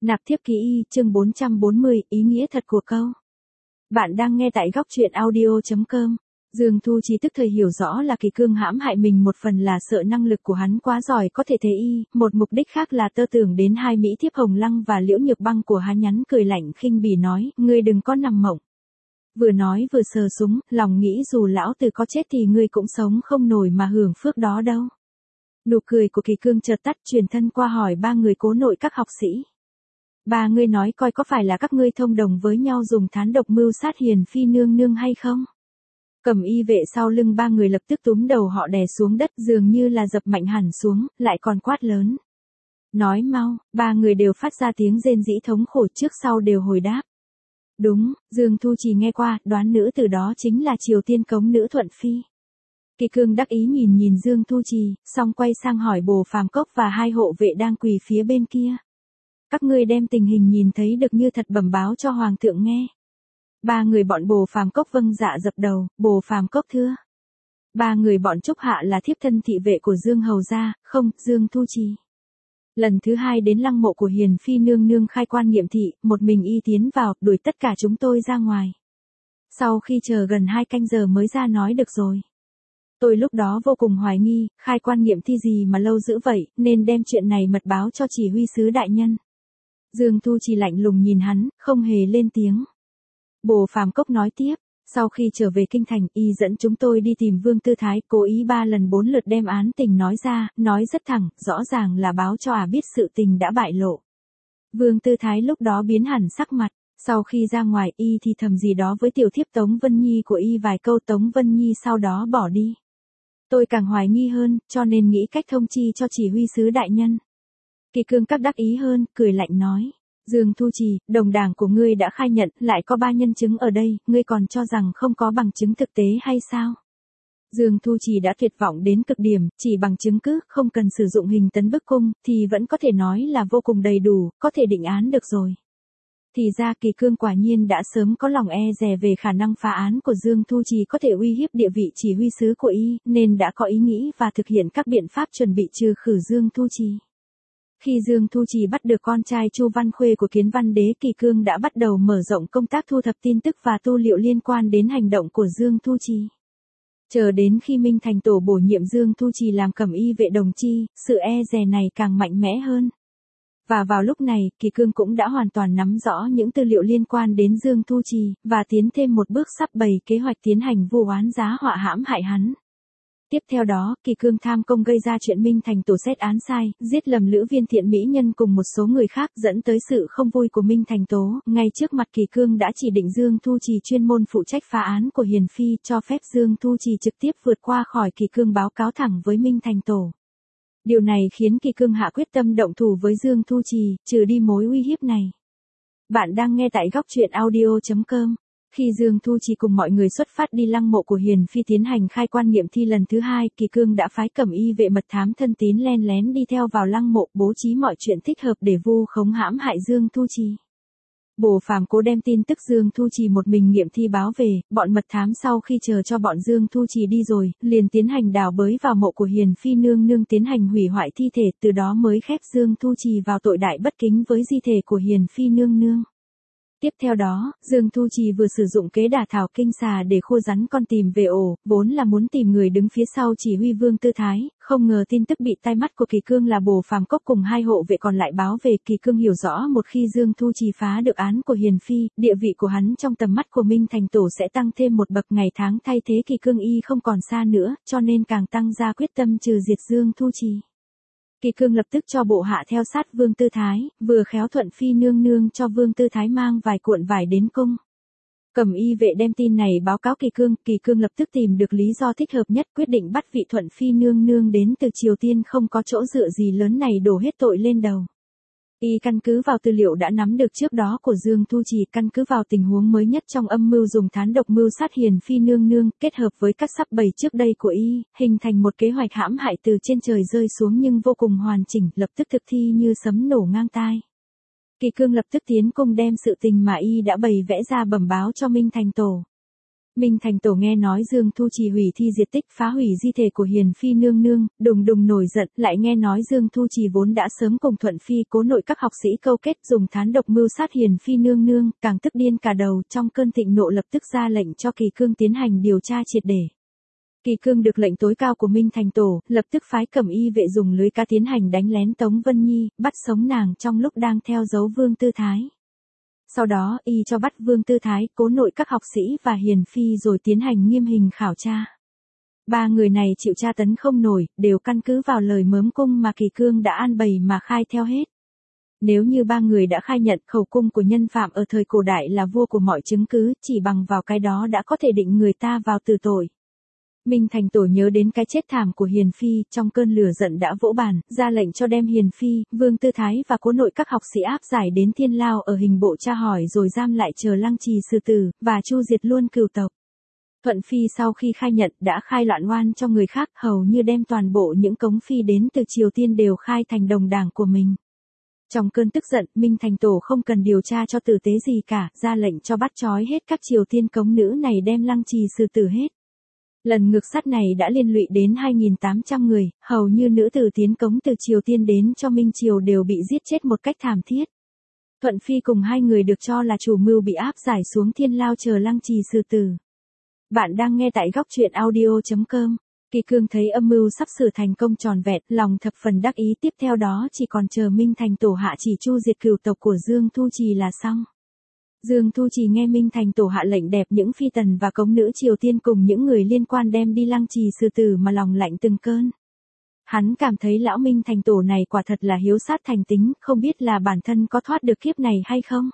Nạp thiếp ký y, chương 440, ý nghĩa thật của câu. Bạn đang nghe tại góc truyện audio.com. Dương Thu Chi tức thời hiểu rõ là Kỳ Cương hãm hại mình, một phần là sợ năng lực của hắn quá giỏi có thể thế y, một mục đích khác là tơ tưởng đến hai mỹ thiếp Hồng Lăng và Liễu Nhược Băng của hắn, nhắn cười lạnh khinh bỉ nói, ngươi đừng có nằm mộng. Vừa nói vừa sờ súng, lòng nghĩ dù lão tử có chết thì ngươi cũng sống không nổi mà hưởng phước đó đâu. Nụ cười của Kỳ Cương chợt tắt, chuyển thân qua hỏi ba người cố nội các học sĩ. Ba ngươi nói coi có phải là các ngươi thông đồng với nhau dùng thán độc mưu sát Hiền Phi nương nương hay không? Cầm y vệ sau lưng ba người lập tức túm đầu họ đè xuống đất, dường như là dập mạnh hẳn xuống, lại còn quát lớn. Nói mau, ba người đều phát ra tiếng rên rỉ thống khổ, trước sau đều hồi đáp. Đúng, Dương Thu Chi nghe qua, đoán nữ từ đó chính là Triều Tiên cống nữ Thuận Phi. Kỳ Cương đắc ý nhìn nhìn Dương Thu Chi, xong quay sang hỏi Bồ Phàm Cốc và hai hộ vệ đang quỳ phía bên kia. Các ngươi đem tình hình nhìn thấy được như thật bẩm báo cho Hoàng thượng nghe. Ba người bọn Bồ Phàm Cốc vâng dạ dập đầu, Bồ Phàm Cốc thưa. Ba người bọn Trúc Hạ là thiếp thân thị vệ của Dương Hầu gia, không, Dương Thu Chi. Lần thứ hai đến lăng mộ của Hiền Phi nương nương khai quan nghiệm thị, một mình y tiến vào, đuổi tất cả chúng tôi ra ngoài. Sau khi chờ gần 2 canh giờ mới ra nói được rồi. Tôi lúc đó vô cùng hoài nghi, khai quan nghiệm thi gì mà lâu dữ vậy, nên đem chuyện này mật báo cho chỉ huy sứ đại nhân. Dương Thu Chi lạnh lùng nhìn hắn, không hề lên tiếng. Bồ Phàm Cốc nói tiếp, sau khi trở về kinh thành, y dẫn chúng tôi đi tìm Vương Tư Thái, cố ý 3 lần 4 lượt đem án tình nói ra, nói rất thẳng, rõ ràng là báo cho biết sự tình đã bại lộ. Vương Tư Thái lúc đó biến hẳn sắc mặt, sau khi ra ngoài y thì thầm gì đó với tiểu thiếp Tống Vân Nhi của y vài câu, Tống Vân Nhi sau đó bỏ đi. Tôi càng hoài nghi hơn, cho nên nghĩ cách thông chi cho chỉ huy sứ đại nhân. Kỳ Cương các đắc ý hơn, cười lạnh nói. Dương Thu Chi, đồng đảng của ngươi đã khai nhận, lại có 3 nhân chứng ở đây, ngươi còn cho rằng không có bằng chứng thực tế hay sao? Dương Thu Chi đã tuyệt vọng đến cực điểm, chỉ bằng chứng cứ, không cần sử dụng hình tấn bức cung, thì vẫn có thể nói là vô cùng đầy đủ, có thể định án được rồi. Thì ra Kỳ Cương quả nhiên đã sớm có lòng e dè về khả năng phá án của Dương Thu Chi có thể uy hiếp địa vị chỉ huy sứ của y, nên đã có ý nghĩ và thực hiện các biện pháp chuẩn bị trừ khử Dương Thu Chi. Khi Dương Thu Chi bắt được con trai Chu Văn Khuê của Kiến Văn Đế, Kỳ Cương đã bắt đầu mở rộng công tác thu thập tin tức và tư liệu liên quan đến hành động của Dương Thu Chi. Chờ đến khi Minh Thành Tổ bổ nhiệm Dương Thu Chi làm cẩm y vệ đồng chi, sự e dè này càng mạnh mẽ hơn. Và vào lúc này, Kỳ Cương cũng đã hoàn toàn nắm rõ những tư liệu liên quan đến Dương Thu Chi, và tiến thêm một bước sắp bày kế hoạch tiến hành vu oán giá họa hãm hại hắn. Tiếp theo đó, Kỳ Cương tham công gây ra chuyện Minh Thành Tổ xét án sai, giết lầm Lữ Viên Thiện mỹ nhân cùng một số người khác, dẫn tới sự không vui của Minh Thành Tố. Ngay trước mặt Kỳ Cương đã chỉ định Dương Thu Chi chuyên môn phụ trách phá án của Hiền Phi, cho phép Dương Thu Chi trực tiếp vượt qua khỏi Kỳ Cương báo cáo thẳng với Minh Thành Tổ. Điều này khiến Kỳ Cương hạ quyết tâm động thủ với Dương Thu Chi, trừ đi mối uy hiếp này. Bạn đang nghe tại góc truyện audio.com. Khi Dương Thu Chi cùng mọi người xuất phát đi lăng mộ của Hiền Phi tiến hành khai quan nghiệm thi lần thứ 2, Kỳ Cương đã phái cẩm y vệ mật thám thân tín len lén đi theo vào lăng mộ, bố trí mọi chuyện thích hợp để vu khống hãm hại Dương Thu Chi. Bồ Phàm Cố đem tin tức Dương Thu Chi một mình nghiệm thi báo về, bọn mật thám sau khi chờ cho bọn Dương Thu Chi đi rồi, liền tiến hành đào bới vào mộ của Hiền Phi nương nương tiến hành hủy hoại thi thể, từ đó mới khép Dương Thu Chi vào tội đại bất kính với di thể của Hiền Phi nương nương. Tiếp theo đó, Dương Thu Chi vừa sử dụng kế đả thảo kinh xà để khua rắn con tìm về ổ, vốn là muốn tìm người đứng phía sau chỉ huy Vương Tư Thái, không ngờ tin tức bị tai mắt của Kỳ Cương là Bồ Phàm Cốc cùng hai hộ vệ còn lại báo về. Kỳ Cương hiểu rõ một khi Dương Thu Chi phá được án của Hiền Phi, địa vị của hắn trong tầm mắt của Minh Thành Tổ sẽ tăng thêm một bậc, ngày tháng thay thế Kỳ Cương y không còn xa nữa, cho nên càng tăng ra quyết tâm trừ diệt Dương Thu Chi. Kỳ Cương lập tức cho bộ hạ theo sát Vương Tư Thái, vừa khéo Thuận Phi nương nương cho Vương Tư Thái mang vài cuộn vải đến cung. Cẩm y vệ đem tin này báo cáo Kỳ Cương lập tức tìm được lý do thích hợp nhất, quyết định bắt vị Thuận Phi nương nương đến từ Triều Tiên không có chỗ dựa gì lớn này đổ hết tội lên đầu. Y căn cứ vào tư liệu đã nắm được trước đó của Dương Thu Chi, căn cứ vào tình huống mới nhất trong âm mưu dùng thán độc mưu sát Hiền Phi nương nương, kết hợp với các sắp bày trước đây của Y, hình thành một kế hoạch hãm hại từ trên trời rơi xuống nhưng vô cùng hoàn chỉnh, lập tức thực thi như sấm nổ ngang tai. Kỳ Cương lập tức tiến cung đem sự tình mà Y đã bày vẽ ra bẩm báo cho Minh Thành Tổ. Minh Thành Tổ nghe nói Dương Thu Trì hủy thi diệt tích phá hủy di thể của Hiền Phi nương nương, đùng đùng nổi giận, lại nghe nói Dương Thu Trì vốn đã sớm cùng Thuận Phi Cố Nội các học sĩ câu kết dùng thán độc mưu sát Hiền Phi nương nương, càng tức điên cả đầu, trong cơn thịnh nộ lập tức ra lệnh cho Kỳ Cương tiến hành điều tra triệt để. Kỳ Cương được lệnh tối cao của Minh Thành Tổ, lập tức phái cẩm y vệ dùng lưới cá tiến hành đánh lén Tống Vân Nhi, bắt sống nàng trong lúc đang theo dấu Vương Tư Thái. Sau đó y cho bắt Vương Tư Thái, Cố Nội các học sĩ và Hiền Phi rồi tiến hành nghiêm hình khảo tra. Ba người này chịu tra tấn không nổi, đều căn cứ vào lời mớm cung mà Kỳ Cương đã an bày mà khai theo hết. Nếu như ba người đã khai nhận khẩu cung của nhân phạm ở thời cổ đại là vua của mọi chứng cứ, chỉ bằng vào cái đó đã có thể định người ta vào tử tội. Minh Thành Tổ nhớ đến cái chết thảm của Hiền Phi, trong cơn lửa giận đã vỗ bàn, ra lệnh cho đem Hiền Phi, Vương Tư Thái và Cố Nội các học sĩ áp giải đến Thiên Lao ở hình bộ tra hỏi rồi giam lại chờ lăng trì xử tử, và chu diệt luôn cửu tộc. Thuận Phi sau khi khai nhận đã khai loạn oan cho người khác, hầu như đem toàn bộ những cống phi đến từ Triều Tiên đều khai thành đồng đảng của mình. Trong cơn tức giận, Minh Thành Tổ không cần điều tra cho tử tế gì cả, ra lệnh cho bắt trói hết các Triều Tiên cống nữ này đem lăng trì xử tử hết. Lần ngược sát này đã liên lụy đến 2.800 người, hầu như nữ tử tiến cống từ Triều Tiên đến cho Minh Triều đều bị giết chết một cách thảm thiết. Thuận Phi cùng hai người được cho là chủ mưu bị áp giải xuống Thiên Lao chờ lăng trì xử tử. Bạn đang nghe tại góc truyện audio.com. Kỳ Cương thấy âm mưu sắp sửa thành công tròn vẹn, lòng thập phần đắc ý, tiếp theo đó chỉ còn chờ Minh Thành Tổ hạ chỉ chu diệt cửu tộc của Dương Thu Trì là xong. Dương Thu Trì nghe Minh Thành Tổ hạ lệnh đẹp những phi tần và cống nữ Triều Tiên cùng những người liên quan đem đi lăng trì xử tử mà lòng lạnh từng cơn. Hắn cảm thấy lão Minh Thành Tổ này quả thật là hiếu sát thành tính, không biết là bản thân có thoát được kiếp này hay không.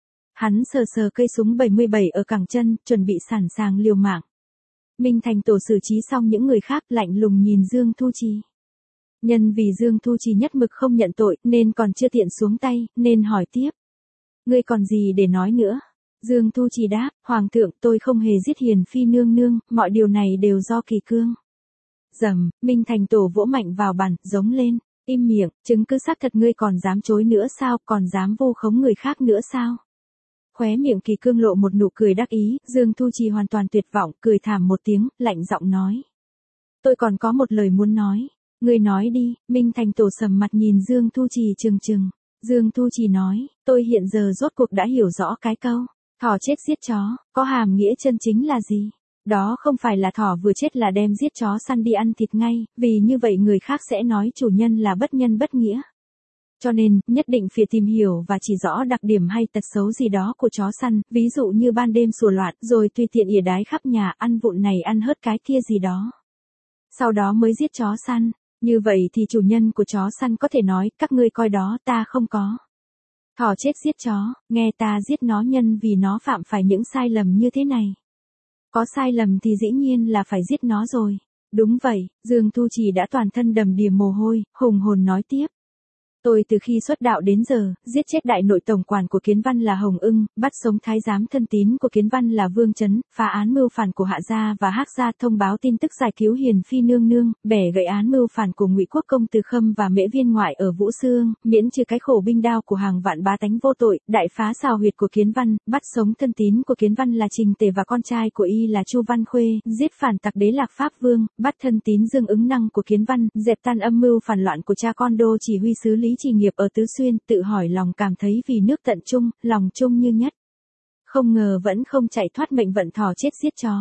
Hắn sờ sờ cây súng 77 ở cẳng chân, chuẩn bị sẵn sàng liều mạng. Minh Thành Tổ xử trí xong những người khác, lạnh lùng nhìn Dương Thu Trì. Nhân vì Dương Thu Trì nhất mực không nhận tội, nên còn chưa tiện xuống tay, nên hỏi tiếp. Ngươi còn gì để nói nữa? Dương Thu Trì đáp, Hoàng thượng, tôi không hề giết Hiền Phi nương nương, mọi điều này đều do Kỳ Cương. Rầm, Minh Thành Tổ vỗ mạnh vào bàn, giống lên, im miệng, chứng cứ xác thật ngươi còn dám chối nữa sao, còn dám vu khống người khác nữa sao? Khóe miệng Kỳ Cương lộ một nụ cười đắc ý, Dương Thu Trì hoàn toàn tuyệt vọng, cười thảm một tiếng, lạnh giọng nói. Tôi còn có một lời muốn nói. Ngươi nói đi. Minh Thành Tổ sầm mặt nhìn Dương Thu Trì trừng trừng. Dương Thu Trì nói, tôi hiện giờ rốt cuộc đã hiểu rõ cái câu, thỏ chết giết chó, có hàm nghĩa chân chính là gì? Đó không phải là thỏ vừa chết là đem giết chó săn đi ăn thịt ngay, vì như vậy người khác sẽ nói chủ nhân là bất nhân bất nghĩa. Cho nên, nhất định phải tìm hiểu và chỉ rõ đặc điểm hay tật xấu gì đó của chó săn, ví dụ như ban đêm sủa loạn, rồi tùy tiện ỉa đái khắp nhà, ăn vụn này ăn hớt cái kia gì đó. Sau đó mới giết chó săn. Như vậy thì chủ nhân của chó săn có thể nói, các ngươi coi đó, ta không có. Thỏ chết giết chó, nghe ta giết nó nhân vì nó phạm phải những sai lầm như thế này. Có sai lầm thì dĩ nhiên là phải giết nó rồi. Đúng vậy, Dương Thu Trì đã toàn thân đầm đìa mồ hôi, hùng hồn nói tiếp. Tôi từ khi xuất đạo đến giờ, giết chết đại nội tổng quản của Kiến Văn là Hồng Ưng, bắt sống thái giám thân tín của Kiến Văn là Vương Chấn, phá án mưu phản của Hạ gia và Hắc gia, thông báo tin tức giải cứu Hiền Phi nương nương, bẻ gãy án mưu phản của Ngụy Quốc công Từ Khâm và Mễ Viên ngoại ở Vũ Xương, miễn trừ cái khổ binh đao của hàng vạn bá tánh vô tội, đại phá xào huyệt của Kiến Văn, bắt sống thân tín của Kiến Văn là Trình Tề và con trai của y là Chu Văn Khuê, giết phản tặc Đế Lạc Pháp Vương, bắt thân tín Dương Ứng Năng của Kiến Văn, dẹp tan âm mưu phản loạn của cha con đô chỉ huy sứ Lý Trì Nghiệp ở Tứ Xuyên, tự hỏi lòng cảm thấy vì nước tận trung, lòng trung như nhất. Không ngờ vẫn không chạy thoát mệnh vận thỏ chết giết chó.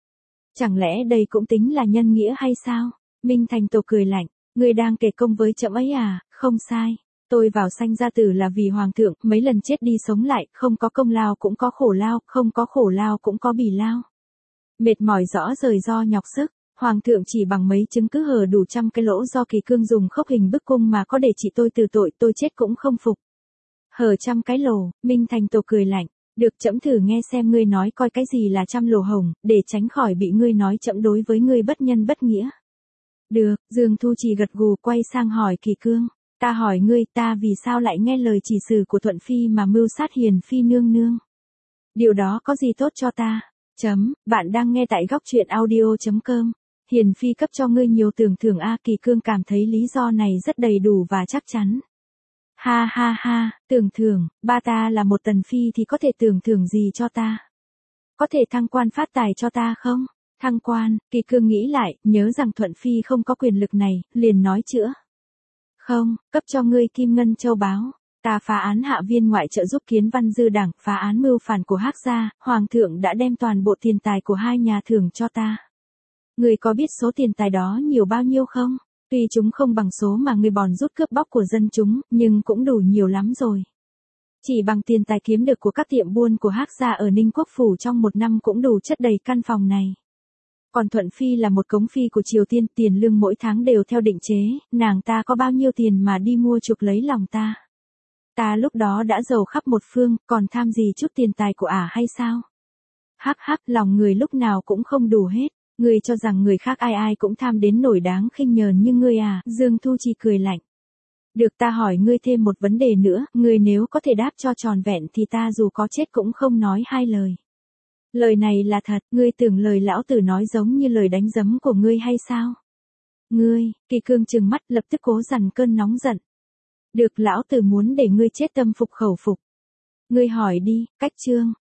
Chẳng lẽ đây cũng tính là nhân nghĩa hay sao? Minh Thành Tổ cười lạnh, ngươi đang kể công với trẫm ấy à? Không sai. Tôi vào sanh ra tử là vì hoàng thượng, mấy lần chết đi sống lại, không có công lao cũng có khổ lao, không có khổ lao cũng có bỉ lao. Mệt mỏi rõ rời do nhọc sức. Hoàng thượng chỉ bằng mấy chứng cứ hở đủ trăm cái lỗ do Kỳ Cương dùng khốc hình bức cung mà có để trị tôi từ tội, tôi chết cũng không phục. Hở trăm cái lỗ, Minh Thành Tổ cười lạnh, được trẫm thử nghe xem ngươi nói coi cái gì là trăm lỗ hổng, để tránh khỏi bị ngươi nói trẫm đối với ngươi bất nhân bất nghĩa. Được, Dương Thu Trì gật gù quay sang hỏi Kỳ Cương, ta hỏi ngươi, ta vì sao lại nghe lời chỉ sử của Thuận Phi mà mưu sát Hiền Phi nương nương? Điều đó có gì tốt cho ta? Bạn đang nghe tại góc truyện audio.com. Hiền Phi cấp cho ngươi nhiều tưởng thưởng a. Kỳ Cương cảm thấy lý do này rất đầy đủ và chắc chắn. Ha ha ha, tưởng thưởng, ba ta là một tần phi thì có thể tưởng thưởng gì cho ta? có thể thăng quan phát tài cho ta không? Thăng quan, Kỳ Cương nghĩ lại, nhớ rằng Thuận Phi không có quyền lực này, liền nói chữa. Không, cấp cho ngươi kim ngân châu báu. Ta phá án hạ viên ngoại trợ giúp Kiến Văn dư đảng, phá án mưu phản của Hắc gia, hoàng thượng đã đem toàn bộ tiền tài của hai nhà thưởng cho ta. Ngươi có biết số tiền tài đó nhiều bao nhiêu không? Tuy chúng không bằng số mà ngươi bòn rút cướp bóc của dân chúng, nhưng cũng đủ nhiều lắm rồi. Chỉ bằng tiền tài kiếm được của các tiệm buôn của Hắc gia ở Ninh Quốc phủ trong một năm cũng đủ chất đầy căn phòng này. Còn Thuận Phi là một cống phi của Triều Tiên, tiền lương mỗi tháng đều theo định chế, nàng ta có bao nhiêu tiền mà đi mua chuộc lấy lòng ta. Ta lúc đó đã giàu khắp một phương, còn tham gì chút tiền tài của ả hay sao? Hắc hắc, lòng người lúc nào cũng không đủ hết. Ngươi cho rằng người khác ai ai cũng tham đến nổi đáng khinh nhờn như ngươi à? Dương Thu Chi cười lạnh. Được, ta hỏi ngươi thêm một vấn đề nữa, ngươi nếu có thể đáp cho tròn vẹn thì ta dù có chết cũng không nói hai lời. Lời này là thật, ngươi tưởng lời lão tử nói giống như lời đánh giấm của ngươi hay sao? Ngươi, Kỳ Cương trừng mắt lập tức cố dằn cơn nóng giận. Được, lão tử muốn để ngươi chết tâm phục khẩu phục. Ngươi hỏi đi, Cách Trương,